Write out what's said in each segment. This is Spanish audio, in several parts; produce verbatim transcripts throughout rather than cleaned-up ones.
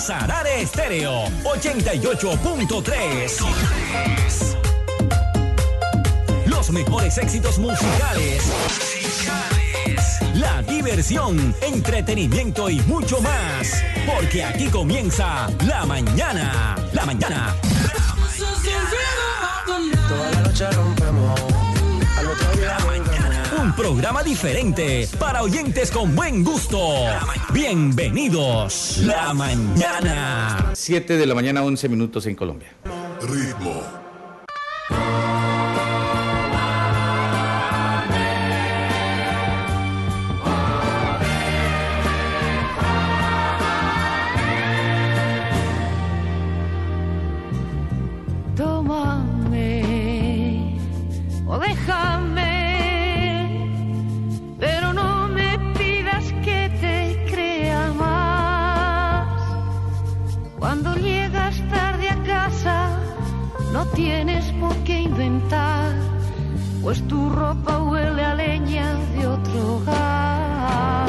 Sarare Estéreo ochenta y ocho punto tres. Los mejores éxitos musicales. La diversión, entretenimiento y mucho más. Porque aquí comienza La Mañana. La Mañana. Toda la noche rompemos. Al otro día volvemos. Un programa diferente para oyentes con buen gusto. Bienvenidos. La Mañana. siete de la mañana, once minutos en Colombia. Ritmo. Tómame o déjame, pero no me pidas que te crea más. Cuando llegas tarde a casa, no tienes por qué inventar, pues tu ropa huele a leña de otro hogar.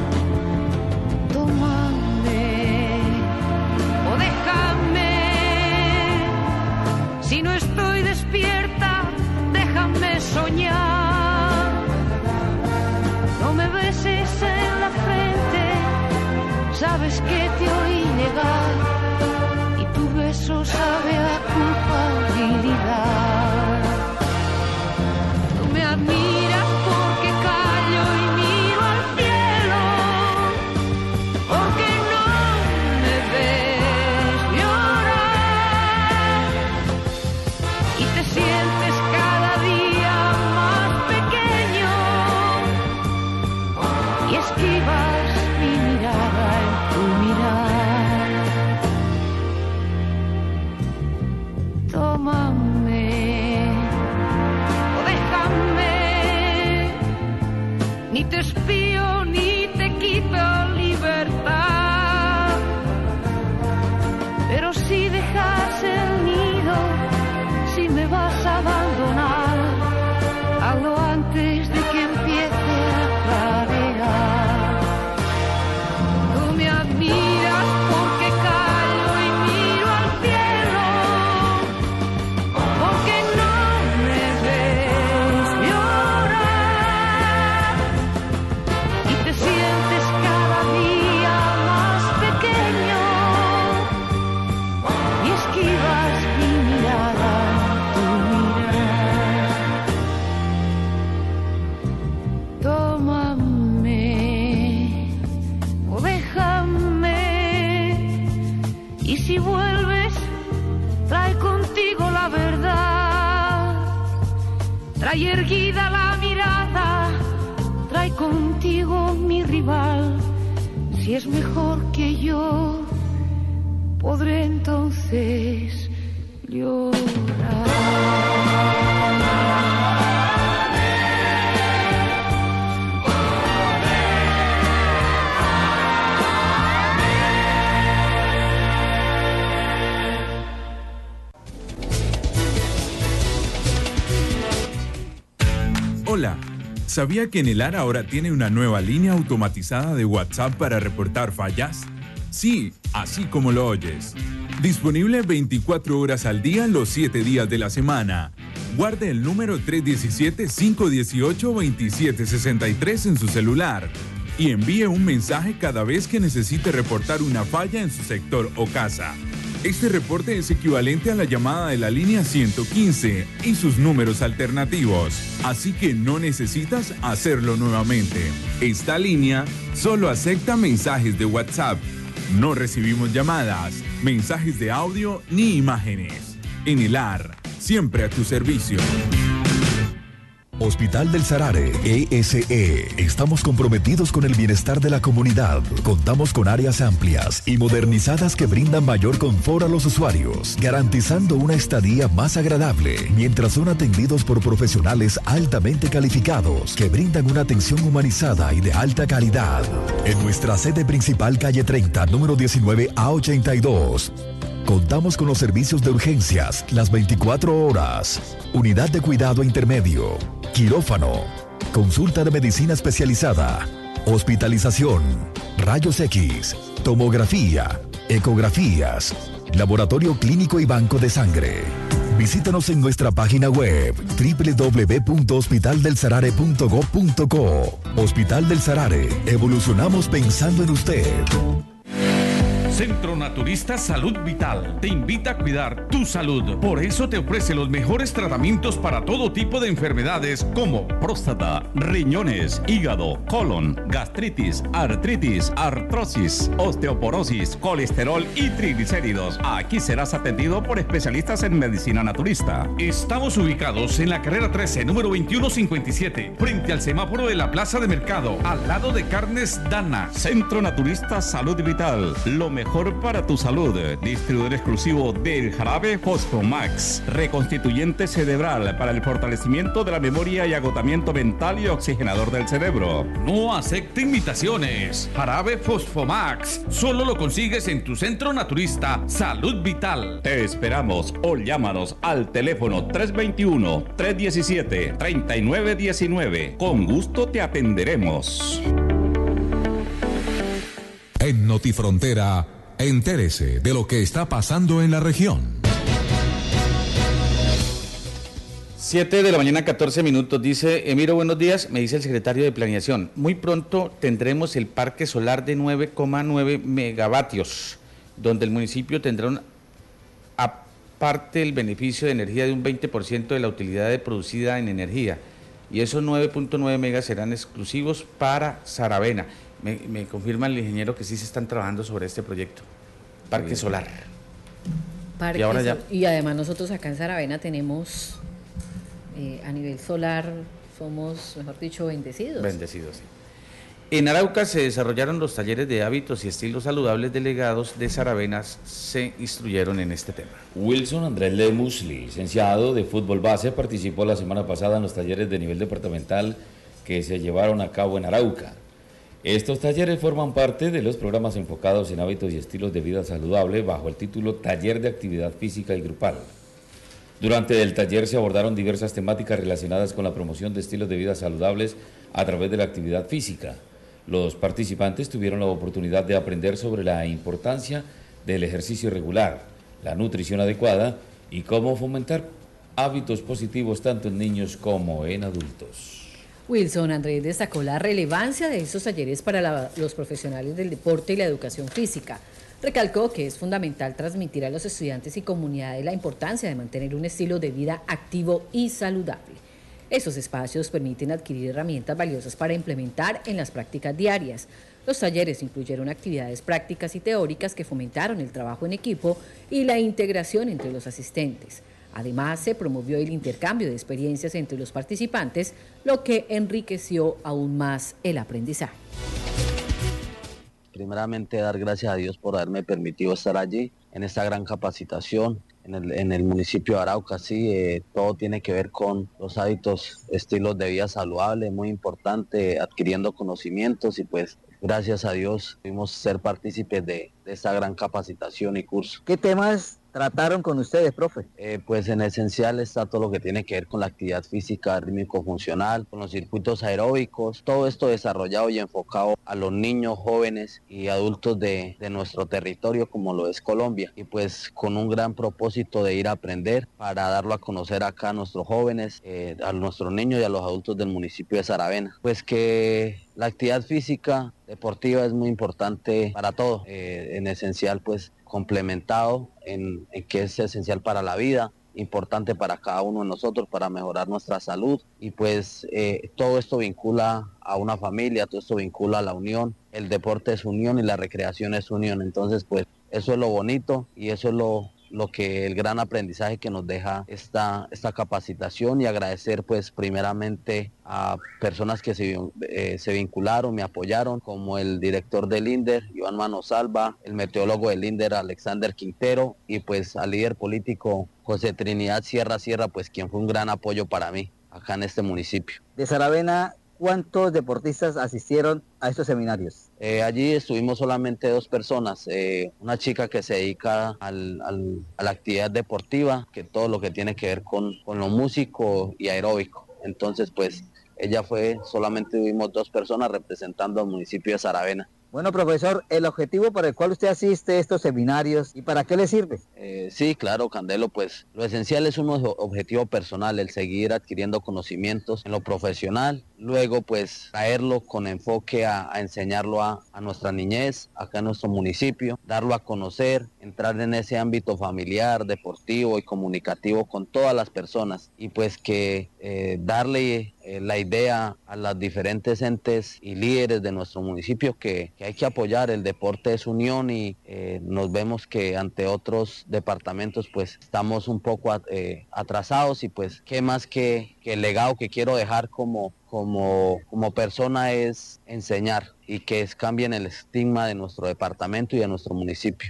Tómame o déjame. Si no estoy despierta, déjame soñar. No me beses en la frente, sabes que te oí negar, y tu beso sabe a culpabilidad. Tú me admiras porque callo y miro al cielo, porque no me ves llorar. Y te sientes cada día más pequeño y esquivas mi mirada en tu mirar. Tómame o déjame, ni te espío ni te quito libertad, pero si dejas el nido, si me vas a abandonar, hazlo antes de que empiece a clarear. Tú me admiras porque callo y miro al cielo, porque no me ves llorar, y te sientes cada día más pequeño y esquivas mi mirada. Tómame o déjame, y si vuelves, trae contigo la verdad, trae erguida la mirada, trae contigo mi rival. Si es mejor que yo, podré entonces llorar. Hola, ¿sabía que Enelar ahora tiene una nueva línea automatizada de WhatsApp para reportar fallas? Sí, así como lo oyes. Disponible veinticuatro horas al día, los siete días de la semana. Guarde el número tres uno siete, cinco uno ocho, dos siete seis tres en su celular y envíe un mensaje cada vez que necesite reportar una falla en su sector o casa. Este reporte es equivalente a la llamada de la línea ciento quince y sus números alternativos, así que no necesitas hacerlo nuevamente. Esta línea solo acepta mensajes de WhatsApp. No recibimos llamadas, mensajes de audio ni imágenes. Enelar, siempre a tu servicio. Hospital del Sarare, E S E. Estamos comprometidos con el bienestar de la comunidad. Contamos con áreas amplias y modernizadas que brindan mayor confort a los usuarios, garantizando una estadía más agradable, mientras son atendidos por profesionales altamente calificados que brindan una atención humanizada y de alta calidad. En nuestra sede principal, calle treinta, número diecinueve A ochenta y dos. Contamos con los servicios de urgencias las veinticuatro horas, unidad de cuidado intermedio, quirófano, consulta de medicina especializada, hospitalización, rayos X, tomografía, ecografías, laboratorio clínico y banco de sangre. Visítanos en nuestra página web doble u doble u doble u punto hospital del sarare punto gob punto co. Hospital del Sarare, evolucionamos pensando en usted. Centro Naturista Salud Vital te invita a cuidar tu salud. Por eso te ofrece los mejores tratamientos para todo tipo de enfermedades como próstata, riñones, hígado, colon, gastritis, artritis, artrosis, osteoporosis, colesterol y triglicéridos. Aquí serás atendido por especialistas en medicina naturista. Estamos ubicados en la carrera trece, número veintiuno cincuenta y siete, frente al semáforo de la Plaza de Mercado, al lado de Carnes Dana. Centro Naturista Salud Vital, lo mejor Mejor para tu salud. Distribuidor exclusivo del jarabe Fosfomax, reconstituyente cerebral para el fortalecimiento de la memoria y agotamiento mental y oxigenador del cerebro. No acepte imitaciones. Jarabe Fosfomax solo lo consigues en tu centro naturista Salud Vital. Te esperamos o llámanos al teléfono tres dos uno, tres uno siete, tres nueve uno nueve. Con gusto te atenderemos. En Notifrontera, entérese de lo que está pasando en la región. siete de la mañana, catorce minutos. Dice Emiro, buenos días, me dice el secretario de Planeación. Muy pronto tendremos el parque solar de nueve coma nueve megavatios, donde el municipio tendrá un, aparte el beneficio de energía de un veinte por ciento de la utilidad de producida en energía. Y esos nueve punto nueve megas serán exclusivos para Saravena. Me, me confirma el ingeniero que sí se están trabajando sobre este proyecto, parque solar. Parque y, ahora ya... y además nosotros acá en Saravena tenemos, eh, a nivel solar, somos, mejor dicho, bendecidos. Bendecidos, sí. En Arauca se desarrollaron los talleres de hábitos y estilos saludables. Delegados de Saravenas se instruyeron en este tema. Wilson Andrés Lemusli, licenciado de fútbol base, participó la semana pasada en los talleres de nivel departamental que se llevaron a cabo en Arauca. Estos talleres forman parte de los programas enfocados en hábitos y estilos de vida saludable bajo el título Taller de Actividad Física y Grupal. Durante el taller se abordaron diversas temáticas relacionadas con la promoción de estilos de vida saludables a través de la actividad física. Los participantes tuvieron la oportunidad de aprender sobre la importancia del ejercicio regular, la nutrición adecuada y cómo fomentar hábitos positivos tanto en niños como en adultos. Wilson Andrés destacó la relevancia de estos talleres para la, los profesionales del deporte y la educación física. Recalcó que es fundamental transmitir a los estudiantes y comunidades la importancia de mantener un estilo de vida activo y saludable. Esos espacios permiten adquirir herramientas valiosas para implementar en las prácticas diarias. Los talleres incluyeron actividades prácticas y teóricas que fomentaron el trabajo en equipo y la integración entre los asistentes. Además, se promovió el intercambio de experiencias entre los participantes, lo que enriqueció aún más el aprendizaje. Primeramente, dar gracias a Dios por haberme permitido estar allí en esta gran capacitación en el, en el municipio de Arauca. Sí, eh, todo tiene que ver con los hábitos, estilos de vida saludable, muy importante, adquiriendo conocimientos y pues gracias a Dios pudimos ser partícipes de, de esta gran capacitación y curso. ¿Qué temas trataron con ustedes, profe? Eh, pues en esencial está todo lo que tiene que ver con la actividad física rítmico-funcional, con los circuitos aeróbicos, todo esto desarrollado y enfocado a los niños, jóvenes y adultos de, de nuestro territorio como lo es Colombia. Y pues con un gran propósito de ir a aprender para darlo a conocer acá a nuestros jóvenes, eh, a nuestros niños y a los adultos del municipio de Saravena. Pues que la actividad física deportiva es muy importante para todo, eh, en esencial pues complementado en, en que es esencial para la vida, importante para cada uno de nosotros para mejorar nuestra salud y pues eh, todo esto vincula a una familia, todo esto vincula a la unión, el deporte es unión y la recreación es unión, entonces pues eso es lo bonito y eso es lo lo que el gran aprendizaje que nos deja esta, esta capacitación y agradecer pues primeramente a personas que se, eh, se vincularon, me apoyaron, como el director del INDER, Iván Manosalva, el meteorólogo del INDER, Alexander Quintero, y pues al líder político José Trinidad Sierra Sierra, pues quien fue un gran apoyo para mí acá en este municipio. De Saravena, ¿cuántos deportistas asistieron a estos seminarios? Eh, allí estuvimos solamente dos personas, eh, una chica que se dedica al, al, a la actividad deportiva, que todo lo que tiene que ver con, con lo músico y aeróbico. Entonces, pues, ella fue, solamente tuvimos dos personas representando al municipio de Saravena. Bueno, profesor, el objetivo para el cual usted asiste a estos seminarios, ¿y para qué le sirve? Eh, sí, claro, Candelo, pues lo esencial es un objetivo personal, el seguir adquiriendo conocimientos en lo profesional, luego pues traerlo con enfoque a, a enseñarlo a, a nuestra niñez, acá en nuestro municipio, darlo a conocer, entrar en ese ámbito familiar, deportivo y comunicativo con todas las personas y pues que eh, darle eh, la idea a las diferentes entes y líderes de nuestro municipio que, que hay que apoyar, el deporte es unión y eh, nos vemos que ante otros departamentos pues estamos un poco eh, atrasados y pues qué más que, que el legado que quiero dejar como, como, como persona es enseñar y que es, cambien el estigma de nuestro departamento y de nuestro municipio.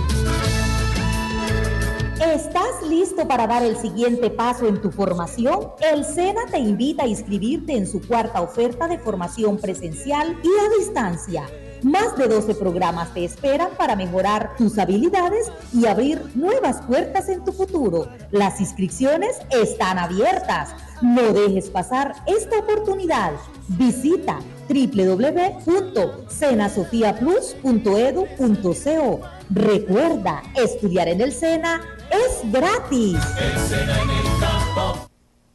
¿Estás listo para dar el siguiente paso en tu formación? El SENA te invita a inscribirte en su cuarta oferta de formación presencial y a distancia. Más de doce programas te esperan para mejorar tus habilidades y abrir nuevas puertas en tu futuro. Las inscripciones están abiertas. No dejes pasar esta oportunidad. Visita doble u doble u doble u punto senasofia plus punto edu punto co. Recuerda, estudiar en el SENA es gratis. El SENA en el campo.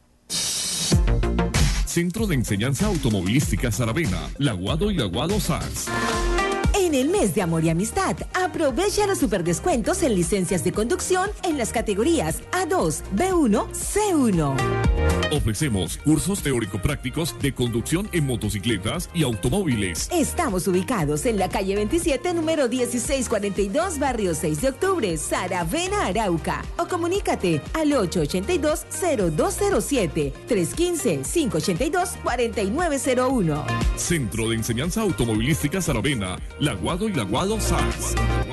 Centro de Enseñanza Automovilística Saravena, Laguado y Laguado S A R S. En el mes de amor y amistad, aprovecha los superdescuentos en licencias de conducción en las categorías A dos, B uno, C uno. Ofrecemos cursos teórico-prácticos de conducción en motocicletas y automóviles. Estamos ubicados en la calle veintisiete, número dieciséis cuarenta y dos, barrio seis de octubre, Saravena, Arauca. O comunícate al ocho ocho dos, cero dos cero siete, tres uno cinco, cinco ocho dos, cuatro nueve cero uno. Centro de Enseñanza Automovilística Saravena, Laguado y Laguado S A R S.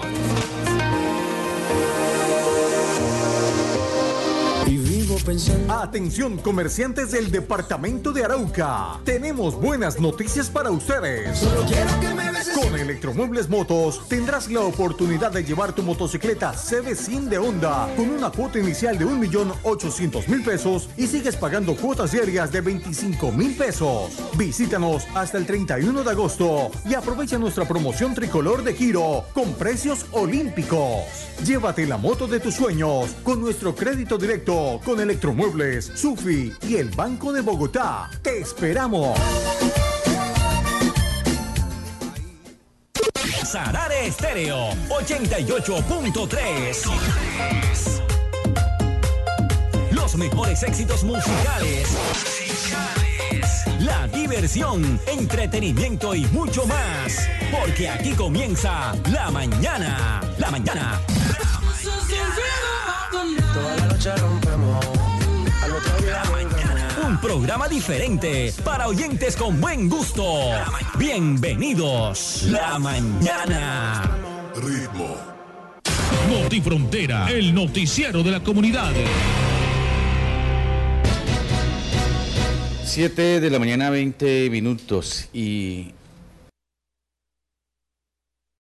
Atención, comerciantes del departamento de Arauca. Tenemos buenas noticias para ustedes. Solo quiero que me beses. Con Electromuebles Motos tendrás la oportunidad de llevar tu motocicleta C B cien de Honda con una cuota inicial de un millón ochocientos mil pesos y sigues pagando cuotas diarias de veinticinco mil pesos. Visítanos hasta el treinta y uno de agosto y aprovecha nuestra promoción tricolor de giro con precios olímpicos. Llévate la moto de tus sueños con nuestro crédito directo con Electromuebles, Sufi y el Banco de Bogotá. ¡Te esperamos! Sarare Estéreo ochenta y ocho punto tres. Los mejores éxitos musicales. La diversión, entretenimiento y mucho más. Porque aquí comienza La Mañana. La Mañana. Toda la noche rompemos. Al otro día La Mañana. Un programa diferente para oyentes con buen gusto. Bienvenidos. La Mañana. Ritmo. Notifrontera, el noticiero de la comunidad. siete de la mañana, veinte minutos. Y